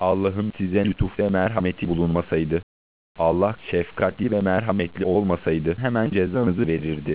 Allah'ın size lütuf ve merhameti bulunmasaydı, Allah şefkatli ve merhametli olmasaydı hemen cezanızı verirdi.